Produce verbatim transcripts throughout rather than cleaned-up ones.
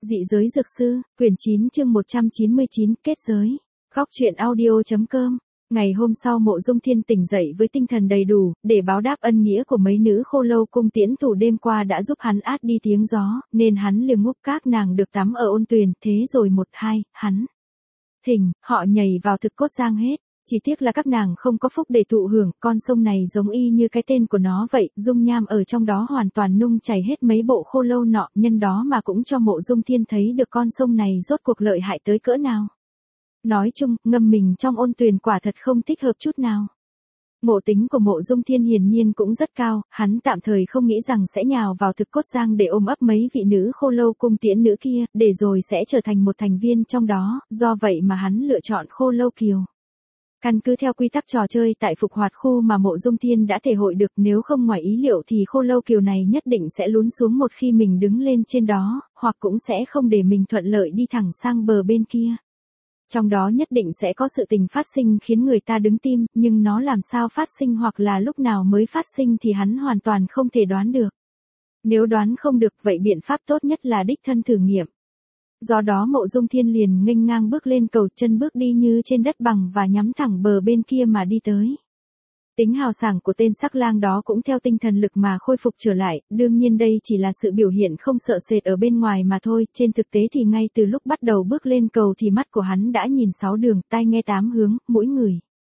Dị giới dược sư, quyển chín chương một trăm chín mươi chín, kết giới. Góc truyện audio.com. Ngày hôm sau Mộ Dung Thiên tỉnh dậy với tinh thần đầy đủ, để báo đáp ân nghĩa của mấy nữ Khô Lâu cung tiễn thủ đêm qua đã giúp hắn át đi tiếng gió, nên hắn liềm ngúp các nàng được tắm ở ôn tuyền, thế rồi một hai, hắn thỉnh, họ nhảy vào thực cốt giang hết. Chỉ tiếc là các nàng không có phúc để thụ hưởng, con sông này giống y như cái tên của nó vậy, dung nham ở trong đó hoàn toàn nung chảy hết mấy bộ Khô Lâu nọ, nhân đó mà cũng cho Mộ Dung Thiên thấy được con sông này rốt cuộc lợi hại tới cỡ nào. Nói chung, ngâm mình trong ôn tuyền quả thật không thích hợp chút nào. Ngộ tính của Mộ Dung Thiên hiển nhiên cũng rất cao, hắn tạm thời không nghĩ rằng sẽ nhào vào thực cốt giang để ôm ấp mấy vị nữ Khô Lâu cung tiễn nữ kia, để rồi sẽ trở thành một thành viên trong đó, do vậy mà hắn lựa chọn Khô Lâu Kiều. Căn cứ theo quy tắc trò chơi tại phục hoạt khu mà Mộ Dung Thiên đã thể hội được, nếu không ngoài ý liệu thì Khô Lâu Kiều này nhất định sẽ lún xuống một khi mình đứng lên trên đó, hoặc cũng sẽ không để mình thuận lợi đi thẳng sang bờ bên kia. Trong đó nhất định sẽ có sự tình phát sinh khiến người ta đứng tim, nhưng nó làm sao phát sinh hoặc là lúc nào mới phát sinh thì hắn hoàn toàn không thể đoán được. Nếu đoán không được vậy biện pháp tốt nhất là đích thân thử nghiệm. Do đó Mộ Dung Thiên liền nghênh ngang bước lên cầu, chân bước đi như trên đất bằng và nhắm thẳng bờ bên kia mà đi tới. Tính hào sảng của tên sắc lang đó cũng theo tinh thần lực mà khôi phục trở lại, đương nhiên đây chỉ là sự biểu hiện không sợ sệt ở bên ngoài mà thôi, trên thực tế thì ngay từ lúc bắt đầu bước lên cầu thì mắt của hắn đã nhìn sáu đường, tai nghe tám hướng, mũi người.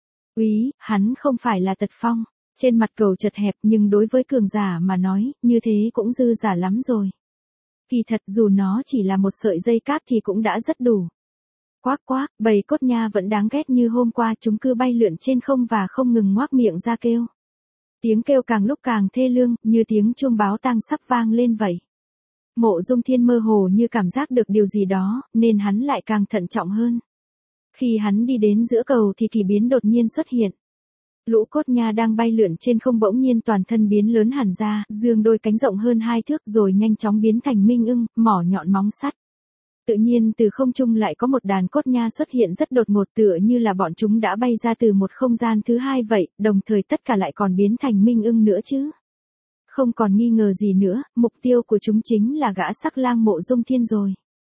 Úy, hắn không phải là tật phong, trên mặt cầu chật hẹp nhưng đối với cường giả mà nói, như thế cũng dư giả lắm rồi. Kỳ thật dù nó chỉ là một sợi dây cáp thì cũng đã rất đủ. Quác quác, bầy cốt nha vẫn đáng ghét như hôm qua, chúng cứ bay lượn trên không và không ngừng ngoác miệng ra kêu. Tiếng kêu càng lúc càng thê lương, như tiếng chuông báo tang sắp vang lên vậy. Mộ Dung Thiên mơ hồ như cảm giác được điều gì đó, nên hắn lại càng thận trọng hơn. Khi hắn đi đến giữa cầu thì kỳ biến đột nhiên xuất hiện. Lũ cốt nha đang bay lượn trên không bỗng nhiên toàn thân biến lớn hẳn ra, dương đôi cánh rộng hơn hai thước rồi nhanh chóng biến thành minh ưng, mỏ nhọn móng sắt. Tự nhiên từ không trung lại có một đàn cốt nha xuất hiện rất đột ngột, tựa như là bọn chúng đã bay ra từ một không gian thứ hai vậy, đồng thời tất cả lại còn biến thành minh ưng nữa chứ. Không còn nghi ngờ gì nữa, mục tiêu của chúng chính là gã sắc lang Mộ Dung Thiên rồi.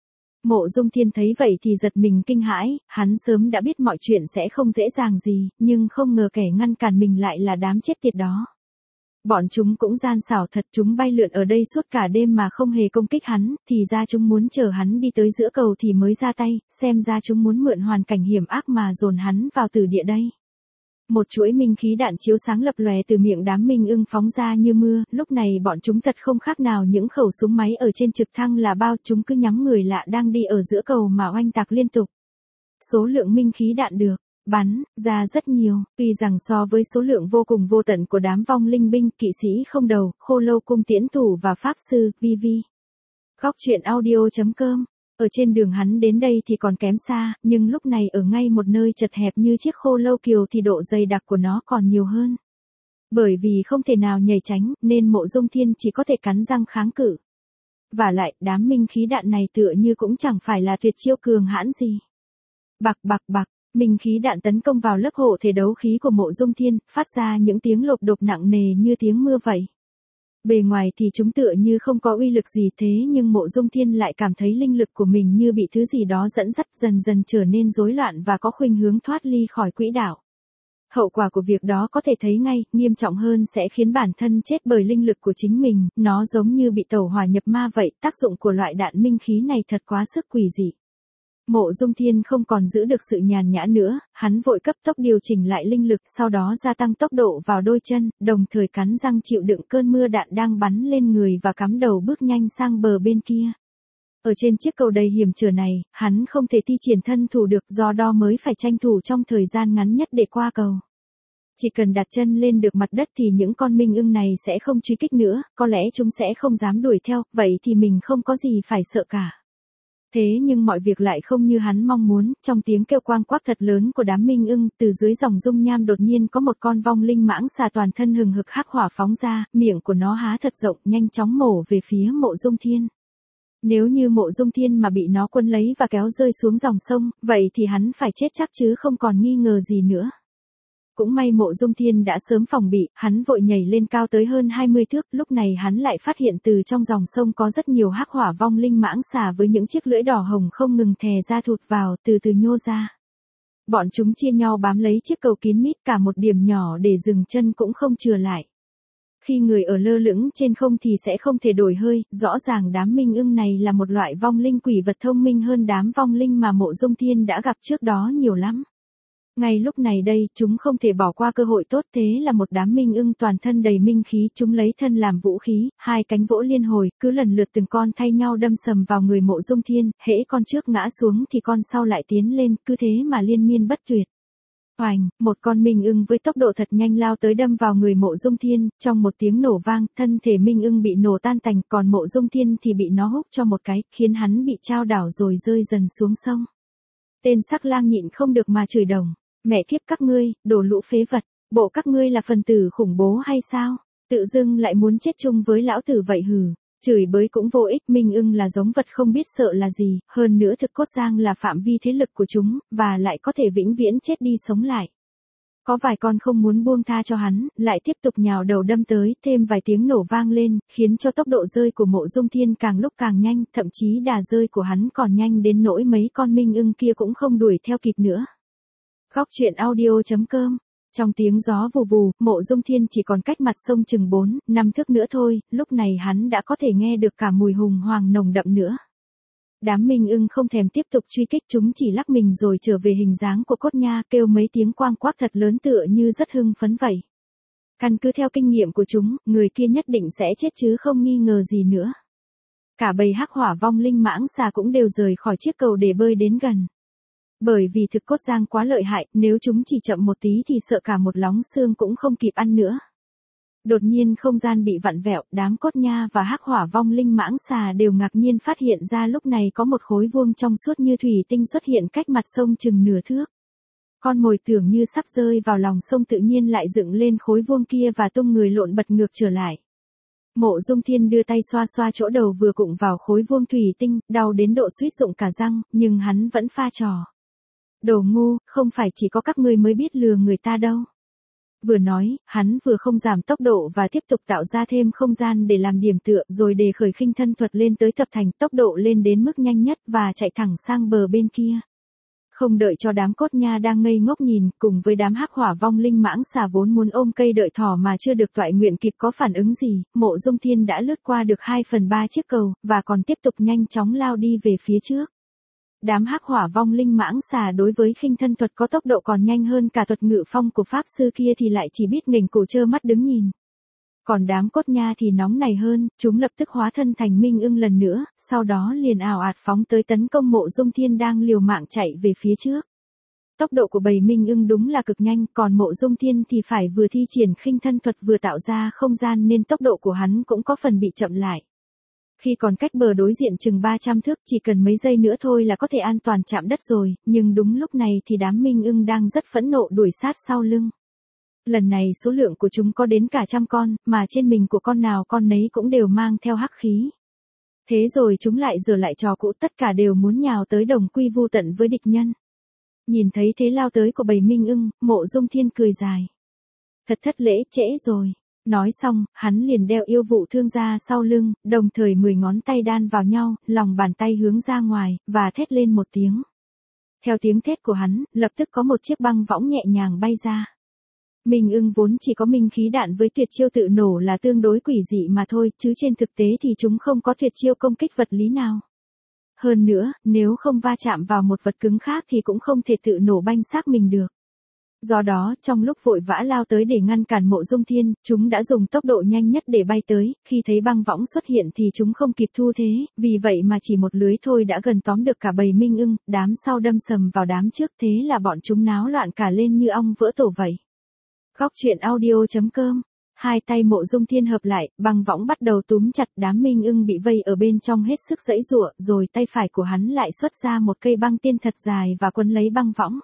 Mộ Dung Thiên thấy vậy thì giật mình kinh hãi, hắn sớm đã biết mọi chuyện sẽ không dễ dàng gì, nhưng không ngờ kẻ ngăn cản mình lại là đám chết tiệt đó. Bọn chúng cũng gian xảo thật, chúng bay lượn ở đây suốt cả đêm mà không hề công kích hắn, thì ra chúng muốn chờ hắn đi tới giữa cầu thì mới ra tay, xem ra chúng muốn mượn hoàn cảnh hiểm ác mà dồn hắn vào tử địa đây. Một chuỗi minh khí đạn chiếu sáng lập lòe từ miệng đám minh ưng phóng ra như mưa, lúc này bọn chúng thật không khác nào những khẩu súng máy ở trên trực thăng là bao, chúng cứ nhắm người lạ đang đi ở giữa cầu mà oanh tạc liên tục. Số lượng minh khí đạn được bắn ra rất nhiều, tuy rằng so với số lượng vô cùng vô tận của đám vong linh binh, kỵ sĩ không đầu, Khô Lâu cung tiễn thủ và pháp sư, vi vi. Góc truyện audio.com. Ở trên đường hắn đến đây thì còn kém xa, nhưng lúc này ở ngay một nơi chật hẹp như chiếc Khô Lâu Kiều thì độ dày đặc của nó còn nhiều hơn. Bởi vì không thể nào nhảy tránh, nên Mộ Dung Thiên chỉ có thể cắn răng kháng cự. Và lại, đám minh khí đạn này tựa như cũng chẳng phải là tuyệt chiêu cường hãn gì. Bạc bạc bạc. Minh khí đạn tấn công vào lớp hộ thể đấu khí của Mộ Dung Thiên, phát ra những tiếng lộp đột nặng nề như tiếng mưa vậy. Bề ngoài thì chúng tựa như không có uy lực gì, thế nhưng Mộ Dung Thiên lại cảm thấy linh lực của mình như bị thứ gì đó dẫn dắt, dần dần trở nên rối loạn và có khuynh hướng thoát ly khỏi quỹ đạo. Hậu quả của việc đó có thể thấy ngay, nghiêm trọng hơn sẽ khiến bản thân chết bởi linh lực của chính mình, nó giống như bị tẩu hỏa nhập ma vậy, tác dụng của loại đạn minh khí này thật quá sức quỷ dị. Mộ Dung Thiên không còn giữ được sự nhàn nhã nữa, hắn vội cấp tốc điều chỉnh lại linh lực, sau đó gia tăng tốc độ vào đôi chân, đồng thời cắn răng chịu đựng cơn mưa đạn đang bắn lên người và cắm đầu bước nhanh sang bờ bên kia. Ở trên chiếc cầu đầy hiểm trở này, hắn không thể thi triển thân thủ được, do đó mới phải tranh thủ trong thời gian ngắn nhất để qua cầu. Chỉ cần đặt chân lên được mặt đất thì những con minh ưng này sẽ không truy kích nữa, có lẽ chúng sẽ không dám đuổi theo, vậy thì mình không có gì phải sợ cả. Thế nhưng mọi việc lại không như hắn mong muốn, trong tiếng kêu quang quác thật lớn của đám minh ưng, từ dưới dòng dung nham đột nhiên có một con vong linh mãng xà toàn thân hừng hực hắc hỏa phóng ra, miệng của nó há thật rộng, nhanh chóng mổ về phía Mộ Dung Thiên. Nếu như Mộ Dung Thiên mà bị nó quấn lấy và kéo rơi xuống dòng sông, vậy thì hắn phải chết chắc chứ không còn nghi ngờ gì nữa. Cũng may Mộ Dung Thiên đã sớm phòng bị, hắn vội nhảy lên cao tới hơn hai mươi thước, lúc này hắn lại phát hiện từ trong dòng sông có rất nhiều hắc hỏa vong linh mãng xà với những chiếc lưỡi đỏ hồng không ngừng thè ra thụt vào, từ từ nhô ra. Bọn chúng chia nhau bám lấy chiếc cầu kín mít, cả một điểm nhỏ để dừng chân cũng không chừa lại. Khi người ở lơ lửng trên không thì sẽ không thể đổi hơi, rõ ràng đám minh ưng này là một loại vong linh quỷ vật thông minh hơn đám vong linh mà Mộ Dung Thiên đã gặp trước đó nhiều lắm. Ngay lúc này đây, chúng không thể bỏ qua cơ hội tốt, thế là một đám minh ưng toàn thân đầy minh khí, chúng lấy thân làm vũ khí, hai cánh vỗ liên hồi, cứ lần lượt từng con thay nhau đâm sầm vào người Mộ Dung Thiên, hễ con trước ngã xuống thì con sau lại tiến lên, cứ thế mà liên miên bất tuyệt. Oành, một con minh ưng với tốc độ thật nhanh lao tới đâm vào người Mộ Dung Thiên, trong một tiếng nổ vang, thân thể minh ưng bị nổ tan tành, còn Mộ Dung Thiên thì bị nó húc cho một cái, khiến hắn bị chao đảo rồi rơi dần xuống sông. Tên sắc lang nhịn không được mà chửi đồng. Mẹ kiếp các ngươi, đồ lũ phế vật, bộ các ngươi là phần tử khủng bố hay sao? Tự dưng lại muốn chết chung với lão tử vậy hừ. Chửi bới cũng vô ích, minh ưng là giống vật không biết sợ là gì, hơn nữa thực cốt giang là phạm vi thế lực của chúng, và lại có thể vĩnh viễn chết đi sống lại. Có vài con không muốn buông tha cho hắn, lại tiếp tục nhào đầu đâm tới, thêm vài tiếng nổ vang lên, khiến cho tốc độ rơi của Mộ Dung Thiên càng lúc càng nhanh, thậm chí đà rơi của hắn còn nhanh đến nỗi mấy con minh ưng kia cũng không đuổi theo kịp nữa. Góc truyện audio chấm com. Trong tiếng gió vù vù, Mộ Dung Thiên chỉ còn cách mặt sông chừng bốn, năm thước nữa thôi, lúc này hắn đã có thể nghe được cả mùi hùng hoàng nồng đậm nữa. Đám minh ưng không thèm tiếp tục truy kích, chúng chỉ lắc mình rồi trở về hình dáng của cốt nha, kêu mấy tiếng quang quác thật lớn tựa như rất hưng phấn vậy. Căn cứ theo kinh nghiệm của chúng, người kia nhất định sẽ chết chứ không nghi ngờ gì nữa. Cả bầy hắc hỏa vong linh mãng xà cũng đều rời khỏi chiếc cầu để bơi đến gần. Bởi vì thực cốt giang quá lợi hại, nếu chúng chỉ chậm một tí thì sợ cả một lóng xương cũng không kịp ăn nữa. Đột nhiên không gian bị vặn vẹo, đám cốt nha và hắc hỏa vong linh mãng xà đều ngạc nhiên phát hiện ra lúc này có một khối vuông trong suốt như thủy tinh xuất hiện cách mặt sông chừng nửa thước. Con mồi tưởng như sắp rơi vào lòng sông tự nhiên lại dựng lên khối vuông kia và tung người lộn bật ngược trở lại. Mộ Dung Thiên đưa tay xoa xoa chỗ đầu vừa cụng vào khối vuông thủy tinh, đau đến độ suýt rụng cả răng, nhưng hắn vẫn pha trò. Đồ ngu, không phải chỉ có các ngươi mới biết lừa người ta đâu. Vừa nói, hắn vừa không giảm tốc độ và tiếp tục tạo ra thêm không gian để làm điểm tựa, rồi đề khởi khinh thân thuật lên tới thập thành, tốc độ lên đến mức nhanh nhất và chạy thẳng sang bờ bên kia. Không đợi cho đám cốt nha đang ngây ngốc nhìn, cùng với đám hắc hỏa vong linh mãng xà vốn muốn ôm cây đợi thỏ mà chưa được toại nguyện kịp có phản ứng gì, Mộ Dung Thiên đã lướt qua được hai phần ba chiếc cầu, và còn tiếp tục nhanh chóng lao đi về phía trước. Đám hắc hỏa vong linh mãng xà đối với khinh thân thuật có tốc độ còn nhanh hơn cả thuật ngự phong của pháp sư kia thì lại chỉ biết nghềnh cổ trơ mắt đứng nhìn. Còn đám cốt nha thì nóng này hơn, chúng lập tức hóa thân thành minh ưng lần nữa, sau đó liền ào ạt phóng tới tấn công Mộ Dung Thiên đang liều mạng chạy về phía trước. Tốc độ của bầy minh ưng đúng là cực nhanh, còn Mộ Dung Thiên thì phải vừa thi triển khinh thân thuật vừa tạo ra không gian nên tốc độ của hắn cũng có phần bị chậm lại. Khi còn cách bờ đối diện chừng ba trăm thước, chỉ cần mấy giây nữa thôi là có thể an toàn chạm đất rồi, nhưng đúng lúc này thì đám minh ưng đang rất phẫn nộ đuổi sát sau lưng. Lần này số lượng của chúng có đến cả trăm con, mà trên mình của con nào con nấy cũng đều mang theo hắc khí. Thế rồi chúng lại giở lại trò cũ, tất cả đều muốn nhào tới đồng quy vu tận với địch nhân. Nhìn thấy thế lao tới của bầy minh ưng, Mộ Dung Thiên cười dài. Thật thất lễ, trễ rồi. Nói xong, hắn liền đeo yêu vụ thương ra sau lưng, đồng thời mười ngón tay đan vào nhau, lòng bàn tay hướng ra ngoài, và thét lên một tiếng. Theo tiếng thét của hắn, lập tức có một chiếc băng võng nhẹ nhàng bay ra. Minh ưng vốn chỉ có minh khí đạn với tuyệt chiêu tự nổ là tương đối quỷ dị mà thôi, chứ trên thực tế thì chúng không có tuyệt chiêu công kích vật lý nào. Hơn nữa, nếu không va chạm vào một vật cứng khác thì cũng không thể tự nổ banh xác mình được. Do đó, trong lúc vội vã lao tới để ngăn cản Mộ Dung Thiên, chúng đã dùng tốc độ nhanh nhất để bay tới, khi thấy băng võng xuất hiện thì chúng không kịp thu thế, vì vậy mà chỉ một lưới thôi đã gần tóm được cả bầy minh ưng, đám sau đâm sầm vào đám trước, thế là bọn chúng náo loạn cả lên như ong vỡ tổ vậy. Góc truyện audio chấm com. Hai tay Mộ Dung Thiên hợp lại, băng võng bắt đầu túm chặt, đám minh ưng bị vây ở bên trong hết sức giãy giụa, rồi tay phải của hắn lại xuất ra một cây băng tiên thật dài và quấn lấy băng võng.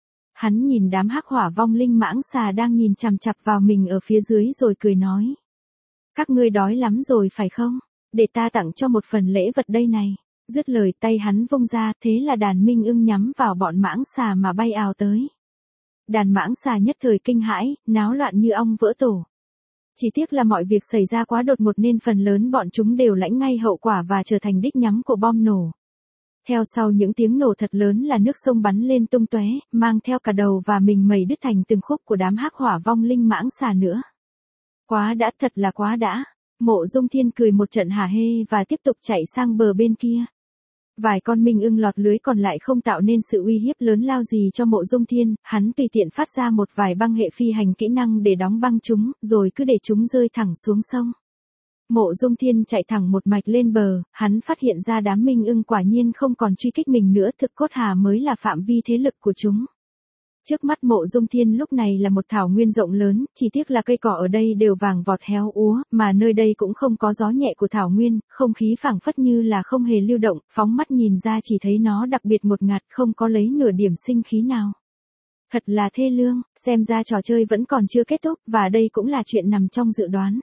Hắn nhìn đám hắc hỏa vong linh mãng xà đang nhìn chằm chằm vào mình ở phía dưới rồi cười nói. Các ngươi đói lắm rồi phải không? Để ta tặng cho một phần lễ vật đây này. Dứt lời tay hắn vung ra, thế là đàn minh ưng nhắm vào bọn mãng xà mà bay ào tới. Đàn mãng xà nhất thời kinh hãi, náo loạn như ong vỡ tổ. Chỉ tiếc là mọi việc xảy ra quá đột ngột nên phần lớn bọn chúng đều lãnh ngay hậu quả và trở thành đích nhắm của bom nổ. Theo sau những tiếng nổ thật lớn là nước sông bắn lên tung tóe, mang theo cả đầu và mình mẩy đứt thành từng khúc của đám hắc hỏa vong linh mãng xà nữa. Quá đã, thật là quá đã. Mộ Dung Thiên cười một trận hả hê và tiếp tục chạy sang bờ bên kia. Vài con minh ưng lọt lưới còn lại không tạo nên sự uy hiếp lớn lao gì cho Mộ Dung Thiên, hắn tùy tiện phát ra một vài băng hệ phi hành kỹ năng để đóng băng chúng, rồi cứ để chúng rơi thẳng xuống sông. Mộ Dung Thiên chạy thẳng một mạch lên bờ, hắn phát hiện ra đám minh ưng quả nhiên không còn truy kích mình nữa, thực cốt hà mới là phạm vi thế lực của chúng. Trước mắt Mộ Dung Thiên lúc này là một thảo nguyên rộng lớn, chỉ tiếc là cây cỏ ở đây đều vàng vọt héo úa, mà nơi đây cũng không có gió nhẹ của thảo nguyên, không khí phảng phất như là không hề lưu động, phóng mắt nhìn ra chỉ thấy nó đặc biệt ngột ngạt, không có lấy nửa điểm sinh khí nào. Thật là thê lương, xem ra trò chơi vẫn còn chưa kết thúc, và đây cũng là chuyện nằm trong dự đoán.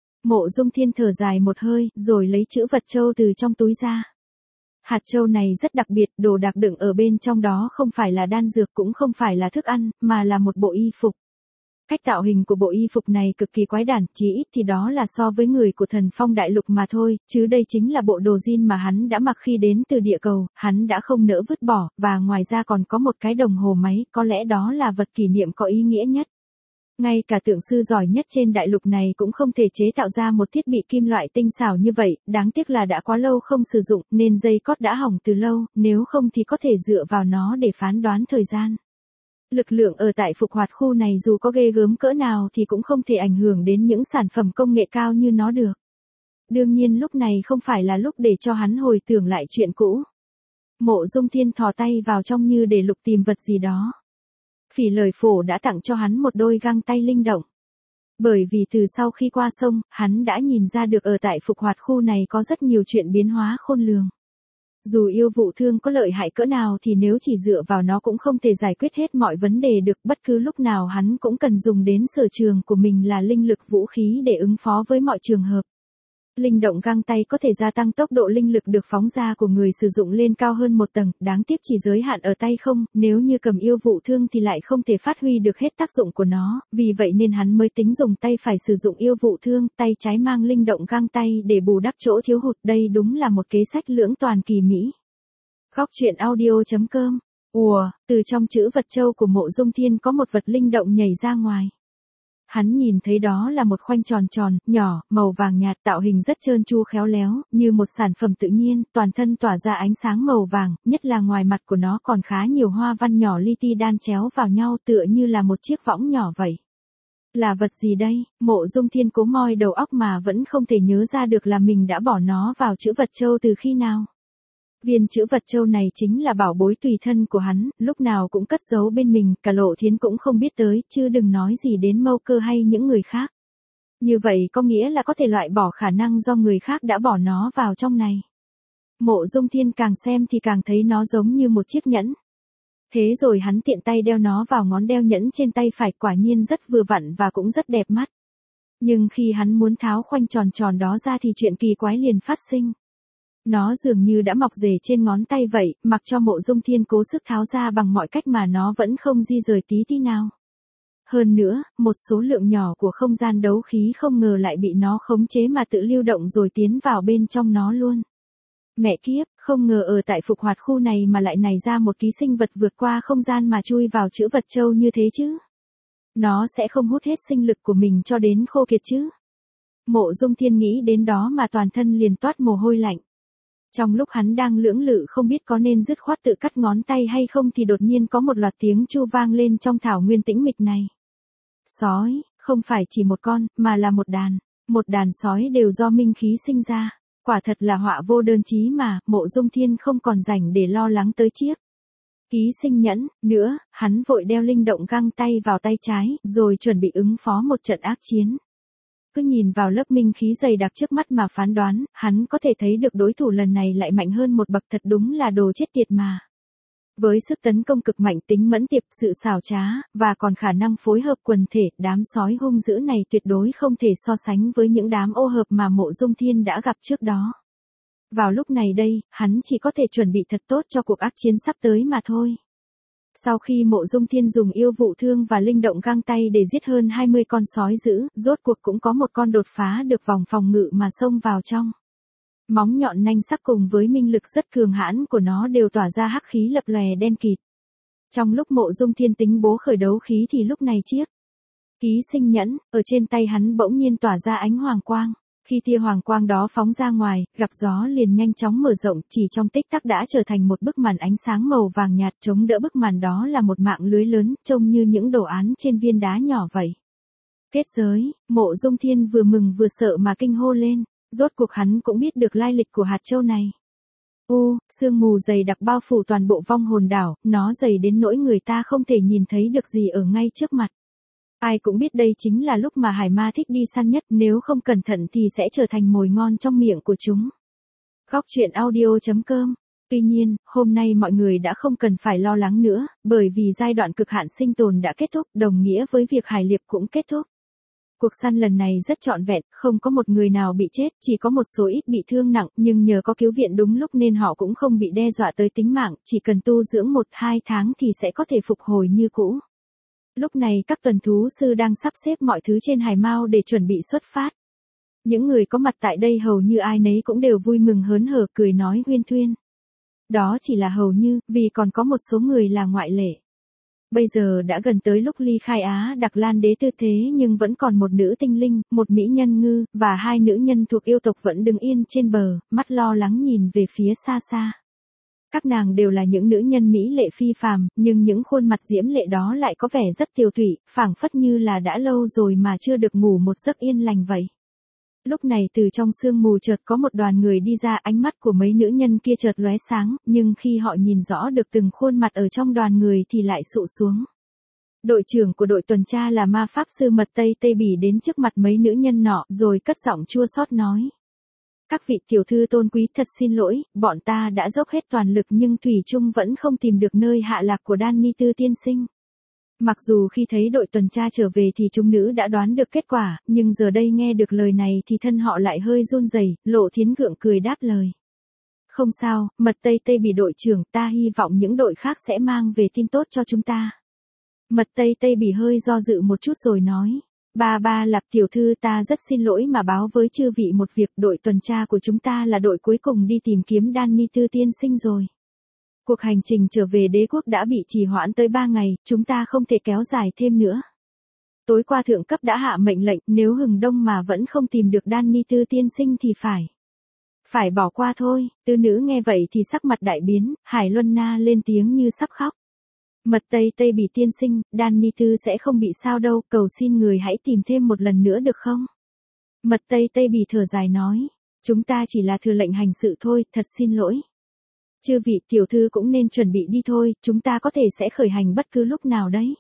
Mộ Dung Thiên thở dài một hơi, rồi lấy chữ vật châu từ trong túi ra. Hạt châu này rất đặc biệt, đồ đạc đựng ở bên trong đó không phải là đan dược cũng không phải là thức ăn, mà là một bộ y phục. Cách tạo hình của bộ y phục này cực kỳ quái đản, chỉ ít thì đó là so với người của Thần Phong Đại Lục mà thôi, chứ đây chính là bộ đồ jean mà hắn đã mặc khi đến từ địa cầu, hắn đã không nỡ vứt bỏ, và ngoài ra còn có một cái đồng hồ máy, có lẽ đó là vật kỷ niệm có ý nghĩa nhất. Ngay cả tượng sư giỏi nhất trên đại lục này cũng không thể chế tạo ra một thiết bị kim loại tinh xảo như vậy, đáng tiếc là đã quá lâu không sử dụng nên dây cót đã hỏng từ lâu, nếu không thì có thể dựa vào nó để phán đoán thời gian. Lực lượng ở tại phục hoạt khu này dù có ghê gớm cỡ nào thì cũng không thể ảnh hưởng đến những sản phẩm công nghệ cao như nó được. Đương nhiên lúc này không phải là lúc để cho hắn hồi tưởng lại chuyện cũ. Mộ Dung Thiên thò tay vào trong như để lục tìm vật gì đó. Phỉ Lời Phổ đã tặng cho hắn một đôi găng tay linh động. Bởi vì từ sau khi qua sông, hắn đã nhìn ra được ở tại phục hoạt khu này có rất nhiều chuyện biến hóa khôn lường. Dù yêu vụ thương có lợi hại cỡ nào thì nếu chỉ dựa vào nó cũng không thể giải quyết hết mọi vấn đề được, bất cứ lúc nào hắn cũng cần dùng đến sở trường của mình là linh lực vũ khí để ứng phó với mọi trường hợp. Linh động găng tay có thể gia tăng tốc độ linh lực được phóng ra của người sử dụng lên cao hơn một tầng, đáng tiếc chỉ giới hạn ở tay không, nếu như cầm yêu vụ thương thì lại không thể phát huy được hết tác dụng của nó, vì vậy nên hắn mới tính dùng tay phải sử dụng yêu vụ thương, tay trái mang linh động găng tay để bù đắp chỗ thiếu hụt, đây đúng là một kế sách lưỡng toàn kỳ mỹ. Góc truyện audio chấm com. Ùa, từ trong chữ vật châu của Mộ Dung Thiên có một vật linh động nhảy ra ngoài. Hắn nhìn thấy đó là một khoanh tròn tròn, nhỏ, màu vàng nhạt, tạo hình rất trơn tru khéo léo, như một sản phẩm tự nhiên, toàn thân tỏa ra ánh sáng màu vàng, nhất là ngoài mặt của nó còn khá nhiều hoa văn nhỏ li ti đan chéo vào nhau tựa như là một chiếc võng nhỏ vậy. Là vật gì đây? Mộ Dung Thiên cố moi đầu óc mà vẫn không thể nhớ ra được là mình đã bỏ nó vào chữ vật châu từ khi nào. Viên chữ vật châu này chính là bảo bối tùy thân của hắn, lúc nào cũng cất giấu bên mình, cả Lộ Thiến cũng không biết tới, chứ đừng nói gì đến Mâu Cơ hay những người khác. Như vậy có nghĩa là có thể loại bỏ khả năng do người khác đã bỏ nó vào trong này. Mộ Dung Thiên càng xem thì càng thấy nó giống như một chiếc nhẫn. Thế rồi hắn tiện tay đeo nó vào ngón đeo nhẫn trên tay phải, quả nhiên rất vừa vặn và cũng rất đẹp mắt. Nhưng khi hắn muốn tháo khoanh tròn tròn đó ra thì chuyện kỳ quái liền phát sinh. Nó dường như đã mọc rễ trên ngón tay vậy, mặc cho Mộ Dung Thiên cố sức tháo ra bằng mọi cách mà nó vẫn không di rời tí tí nào. Hơn nữa, một số lượng nhỏ của không gian đấu khí không ngờ lại bị nó khống chế mà tự lưu động rồi tiến vào bên trong nó luôn. Mẹ kiếp, không ngờ ở tại phục hoạt khu này mà lại nảy ra một ký sinh vật vượt qua không gian mà chui vào chữ vật châu như thế chứ. Nó sẽ không hút hết sinh lực của mình cho đến khô kiệt chứ. Mộ Dung Thiên nghĩ đến đó mà toàn thân liền toát mồ hôi lạnh. Trong lúc hắn đang lưỡng lự không biết có nên dứt khoát tự cắt ngón tay hay không thì đột nhiên có một loạt tiếng chu vang lên trong thảo nguyên tĩnh mịch này. Sói, không phải chỉ một con, mà là một đàn. Một đàn sói đều do minh khí sinh ra. Quả thật là họa vô đơn chí mà, Mộ Dung Thiên không còn rảnh để lo lắng tới chiếc ký sinh nhẫn, nữa, hắn vội đeo linh động găng tay vào tay trái, rồi chuẩn bị ứng phó một trận ác chiến. Cứ nhìn vào lớp minh khí dày đặc trước mắt mà phán đoán, hắn có thể thấy được đối thủ lần này lại mạnh hơn một bậc, thật đúng là đồ chết tiệt mà. Với sức tấn công cực mạnh, tính mẫn tiệp, sự xảo trá, và còn khả năng phối hợp quần thể, đám sói hung dữ này tuyệt đối không thể so sánh với những đám ô hợp mà Mộ Dung Thiên đã gặp trước đó. Vào lúc này đây, hắn chỉ có thể chuẩn bị thật tốt cho cuộc ác chiến sắp tới mà thôi. Sau khi Mộ Dung Thiên dùng yêu vụ thương và linh động găng tay để giết hơn hai mươi con sói dữ, rốt cuộc cũng có một con đột phá được vòng phòng ngự mà xông vào trong. Móng nhọn nanh sắc cùng với minh lực rất cường hãn của nó đều tỏa ra hắc khí lập lòe đen kịt. Trong lúc Mộ Dung Thiên tính bố khởi đấu khí thì lúc này chiếc ký sinh nhẫn ở trên tay hắn bỗng nhiên tỏa ra ánh hoàng quang. Khi tia hoàng quang đó phóng ra ngoài, gặp gió liền nhanh chóng mở rộng, chỉ trong tích tắc đã trở thành một bức màn ánh sáng màu vàng nhạt, chống đỡ bức màn đó là một mạng lưới lớn, trông như những đồ án trên viên đá nhỏ vậy. Kết giới, Mộ Dung Thiên vừa mừng vừa sợ mà kinh hô lên, rốt cuộc hắn cũng biết được lai lịch của hạt châu này. U, sương mù dày đặc bao phủ toàn bộ vong hồn đảo, nó dày đến nỗi người ta không thể nhìn thấy được gì ở ngay trước mặt. Ai cũng biết đây chính là lúc mà hải ma thích đi săn nhất, nếu không cẩn thận thì sẽ trở thành mồi ngon trong miệng của chúng. Góc truyện audio chấm com. Tuy nhiên, hôm nay mọi người đã không cần phải lo lắng nữa, bởi vì giai đoạn cực hạn sinh tồn đã kết thúc, đồng nghĩa với việc hải liệp cũng kết thúc. Cuộc săn lần này rất trọn vẹn, không có một người nào bị chết, chỉ có một số ít bị thương nặng, nhưng nhờ có cứu viện đúng lúc nên họ cũng không bị đe dọa tới tính mạng, chỉ cần tu dưỡng một hai tháng thì sẽ có thể phục hồi như cũ. Lúc này các tuần thú sư đang sắp xếp mọi thứ trên hải mao để chuẩn bị xuất phát. Những người có mặt tại đây hầu như ai nấy cũng đều vui mừng hớn hở cười nói huyên thuyên. Đó chỉ là hầu như, vì còn có một số người là ngoại lệ. Bây giờ đã gần tới lúc ly khai Á Đặc Lan đế tư thế nhưng vẫn còn một nữ tinh linh, một mỹ nhân ngư, và hai nữ nhân thuộc yêu tộc vẫn đứng yên trên bờ, mắt lo lắng nhìn về phía xa xa. Các nàng đều là những nữ nhân mỹ lệ phi phàm, nhưng những khuôn mặt diễm lệ đó lại có vẻ rất tiều tụy, phảng phất như là đã lâu rồi mà chưa được ngủ một giấc yên lành vậy. Lúc này từ trong sương mù chợt có một đoàn người đi ra, ánh mắt của mấy nữ nhân kia chợt lóe sáng, nhưng khi họ nhìn rõ được từng khuôn mặt ở trong đoàn người thì lại sụ xuống. Đội trưởng của đội tuần tra là ma pháp sư Mật Tây Tây Bỉ đến trước mặt mấy nữ nhân nọ, rồi cất giọng chua xót nói. Các vị tiểu thư tôn quý, thật xin lỗi, bọn ta đã dốc hết toàn lực nhưng thủy chung vẫn không tìm được nơi hạ lạc của Danny Tư tiên sinh. Mặc dù khi thấy đội tuần tra trở về thì chúng nữ đã đoán được kết quả, nhưng giờ đây nghe được lời này thì thân họ lại hơi run rẩy. Lộ Thiến gượng cười đáp lời. Không sao, Mật Tây Tây Bỉ đội trưởng, ta hy vọng những đội khác sẽ mang về tin tốt cho chúng ta. Mật Tây Tây Bỉ hơi do dự một chút rồi nói. Ba ba Lạp tiểu thư, ta rất xin lỗi mà báo với chư vị một việc, đội tuần tra của chúng ta là đội cuối cùng đi tìm kiếm Danny Tư tiên sinh rồi. Cuộc hành trình trở về đế quốc đã bị trì hoãn tới ba ngày, chúng ta không thể kéo dài thêm nữa. Tối qua thượng cấp đã hạ mệnh lệnh, nếu hừng đông mà vẫn không tìm được Danny Tư tiên sinh thì phải. Phải bỏ qua thôi. Tư nữ nghe vậy thì sắc mặt đại biến, Hải Luân Na lên tiếng như sắp khóc. Mật Tây Tây Bỉ tiên sinh, Danny Tư sẽ không bị sao đâu, cầu xin người hãy tìm thêm một lần nữa được không? Mật Tây Tây Bỉ thở dài nói, chúng ta chỉ là thừa lệnh hành sự thôi, thật xin lỗi. Chư vị tiểu thư cũng nên chuẩn bị đi thôi, chúng ta có thể sẽ khởi hành bất cứ lúc nào đấy.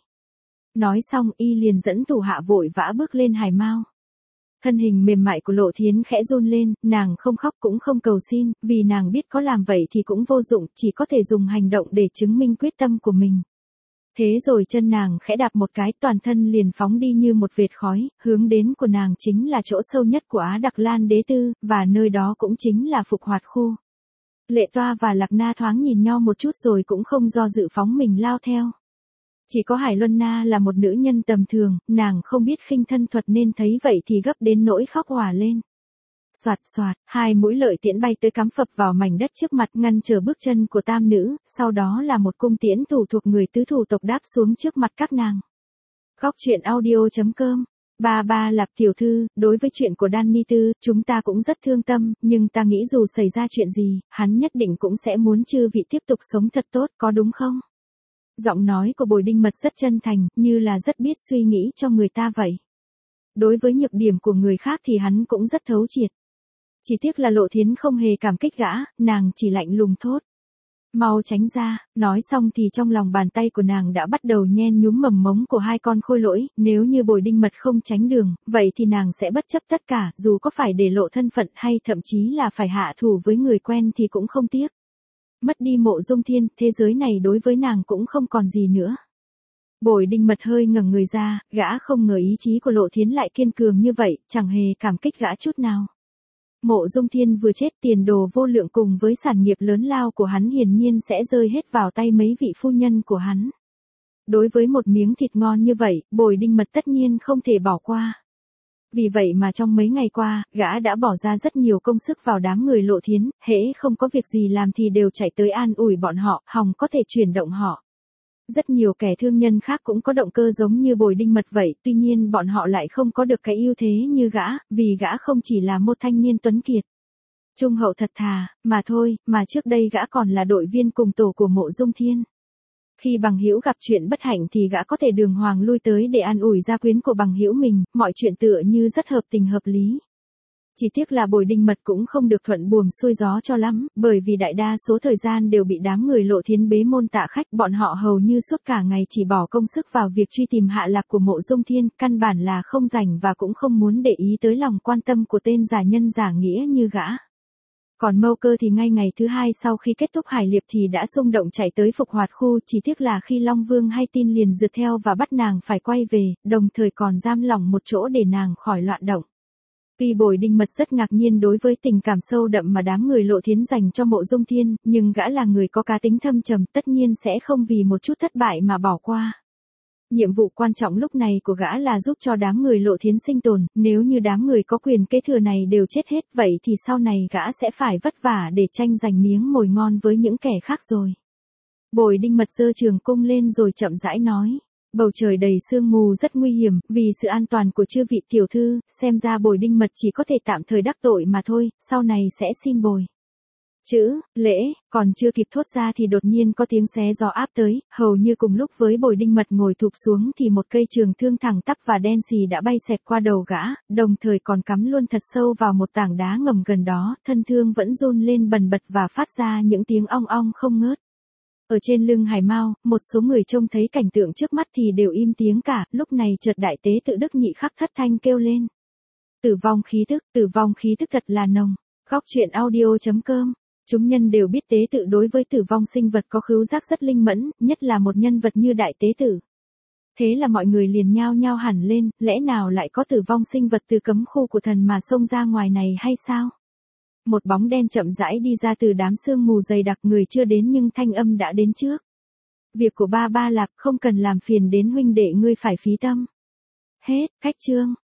Nói xong y liền dẫn thủ hạ vội vã bước lên hải mao. Thân hình mềm mại của Lộ Thiến khẽ run lên, nàng không khóc cũng không cầu xin, vì nàng biết có làm vậy thì cũng vô dụng, chỉ có thể dùng hành động để chứng minh quyết tâm của mình. Thế rồi chân nàng khẽ đạp một cái, toàn thân liền phóng đi như một vệt khói, hướng đến của nàng chính là chỗ sâu nhất của Á Đặc Lan đế tư, và nơi đó cũng chính là phục hoạt khu. Lệ Toa và Lạc Na thoáng nhìn nhau một chút rồi cũng không do dự phóng mình lao theo. Chỉ có Hải Luân Na là một nữ nhân tầm thường, nàng không biết khinh thân thuật nên thấy vậy thì gấp đến nỗi khóc òa lên. Soạt soạt, hai mũi lợi tiễn bay tới cắm phập vào mảnh đất trước mặt ngăn trở bước chân của tam nữ, sau đó là một cung tiễn thủ thuộc người tứ thủ tộc đáp xuống trước mặt các nàng. Góc truyện audio chấm com. Ba ba Lạp tiểu thư, đối với chuyện của Danny Tư, chúng ta cũng rất thương tâm, nhưng ta nghĩ dù xảy ra chuyện gì, hắn nhất định cũng sẽ muốn chư vị tiếp tục sống thật tốt, có đúng không? Giọng nói của Bồi Đinh Mật rất chân thành, như là rất biết suy nghĩ cho người ta vậy. Đối với nhược điểm của người khác thì hắn cũng rất thấu triệt. Chỉ tiếc là Lộ Thiến không hề cảm kích gã, nàng chỉ lạnh lùng thốt. Mau tránh ra, nói xong thì trong lòng bàn tay của nàng đã bắt đầu nhen nhúm mầm mống của hai con khôi lỗi, nếu như Bồi Đinh Mật không tránh đường, vậy thì nàng sẽ bất chấp tất cả, dù có phải để lộ thân phận hay thậm chí là phải hạ thủ với người quen thì cũng không tiếc. Mất đi Mộ Dung Thiên, thế giới này đối với nàng cũng không còn gì nữa. Bồi Đinh Mật hơi ngẩng người ra, gã không ngờ ý chí của Lộ Thiến lại kiên cường như vậy, chẳng hề cảm kích gã chút nào. Mộ Dung Thiên vừa chết, tiền đồ vô lượng cùng với sản nghiệp lớn lao của hắn hiển nhiên sẽ rơi hết vào tay mấy vị phu nhân của hắn. Đối với một miếng thịt ngon như vậy, Bồi Đinh Mật tất nhiên không thể bỏ qua. Vì vậy mà trong mấy ngày qua, gã đã bỏ ra rất nhiều công sức vào đám người Lộ Thiến, hễ không có việc gì làm thì đều chạy tới an ủi bọn họ, hòng có thể chuyển động họ. Rất nhiều kẻ thương nhân khác cũng có động cơ giống như Bồi Đinh Mật vậy, tuy nhiên bọn họ lại không có được cái ưu thế như gã, vì gã không chỉ là một thanh niên tuấn kiệt, trung hậu thật thà, mà thôi, mà trước đây gã còn là đội viên cùng tổ của Mộ Dung Thiên. Khi bằng hữu gặp chuyện bất hạnh thì gã có thể đường hoàng lui tới để an ủi gia quyến của bằng hữu mình, mọi chuyện tựa như rất hợp tình hợp lý. Chỉ tiếc là Bồi Đinh Mật cũng không được thuận buồm xuôi gió cho lắm, bởi vì đại đa số thời gian đều bị đám người Lộ Thiến bế môn tạ khách, bọn họ hầu như suốt cả ngày chỉ bỏ công sức vào việc truy tìm hạ lạc của Mộ Dung Thiên, căn bản là không rảnh và cũng không muốn để ý tới lòng quan tâm của tên giả nhân giả nghĩa như gã. Còn Mâu Cơ thì ngay ngày thứ hai sau khi kết thúc hải liệp thì đã xung động chạy tới Phục Hoạt khu, chỉ tiếc là khi Long Vương hay tin liền rượt theo và bắt nàng phải quay về, đồng thời còn giam lỏng một chỗ để nàng khỏi loạn động. Tuy Bồi Đinh Mật rất ngạc nhiên đối với tình cảm sâu đậm mà đám người Lộ Thiến dành cho Mộ Dung Thiên, nhưng gã là người có cá tính thâm trầm, tất nhiên sẽ không vì một chút thất bại mà bỏ qua. Nhiệm vụ quan trọng lúc này của gã là giúp cho đám người Lộ Thiến sinh tồn, nếu như đám người có quyền kế thừa này đều chết hết vậy thì sau này gã sẽ phải vất vả để tranh giành miếng mồi ngon với những kẻ khác rồi. Bồi Đinh Mật giơ trường cung lên rồi chậm rãi nói. Bầu trời đầy sương mù rất nguy hiểm, vì sự an toàn của chư vị tiểu thư, xem ra Bồi Đinh Mật chỉ có thể tạm thời đắc tội mà thôi, sau này sẽ xin bồi. Chữ, lễ, còn chưa kịp thốt ra thì đột nhiên có tiếng xé gió áp tới, hầu như cùng lúc với Bồi Đinh Mật ngồi thụp xuống thì một cây trường thương thẳng tắp và đen xì đã bay xẹt qua đầu gã, đồng thời còn cắm luôn thật sâu vào một tảng đá ngầm gần đó, thân thương vẫn run lên bần bật và phát ra những tiếng ong ong không ngớt. Ở trên lưng Hải Mao, một số người trông thấy cảnh tượng trước mắt thì đều im tiếng cả, lúc này chợt đại tế tự Đức Nhị Khắc thất thanh kêu lên. Tử vong khí tức, tử vong khí tức thật là nồng. Góc truyện audio chấm com. Chúng nhân đều biết tế tự đối với tử vong sinh vật có khứu giác rất linh mẫn, nhất là một nhân vật như đại tế tử. Thế là mọi người liền nhao nhao hẳn lên, lẽ nào lại có tử vong sinh vật từ cấm khu của thần mà xông ra ngoài này hay sao? Một bóng đen chậm rãi đi ra từ đám sương mù dày đặc, người chưa đến nhưng thanh âm đã đến trước. Việc của ba ba Lạp không cần làm phiền đến huynh đệ ngươi phải phí tâm. Hết, cách chương.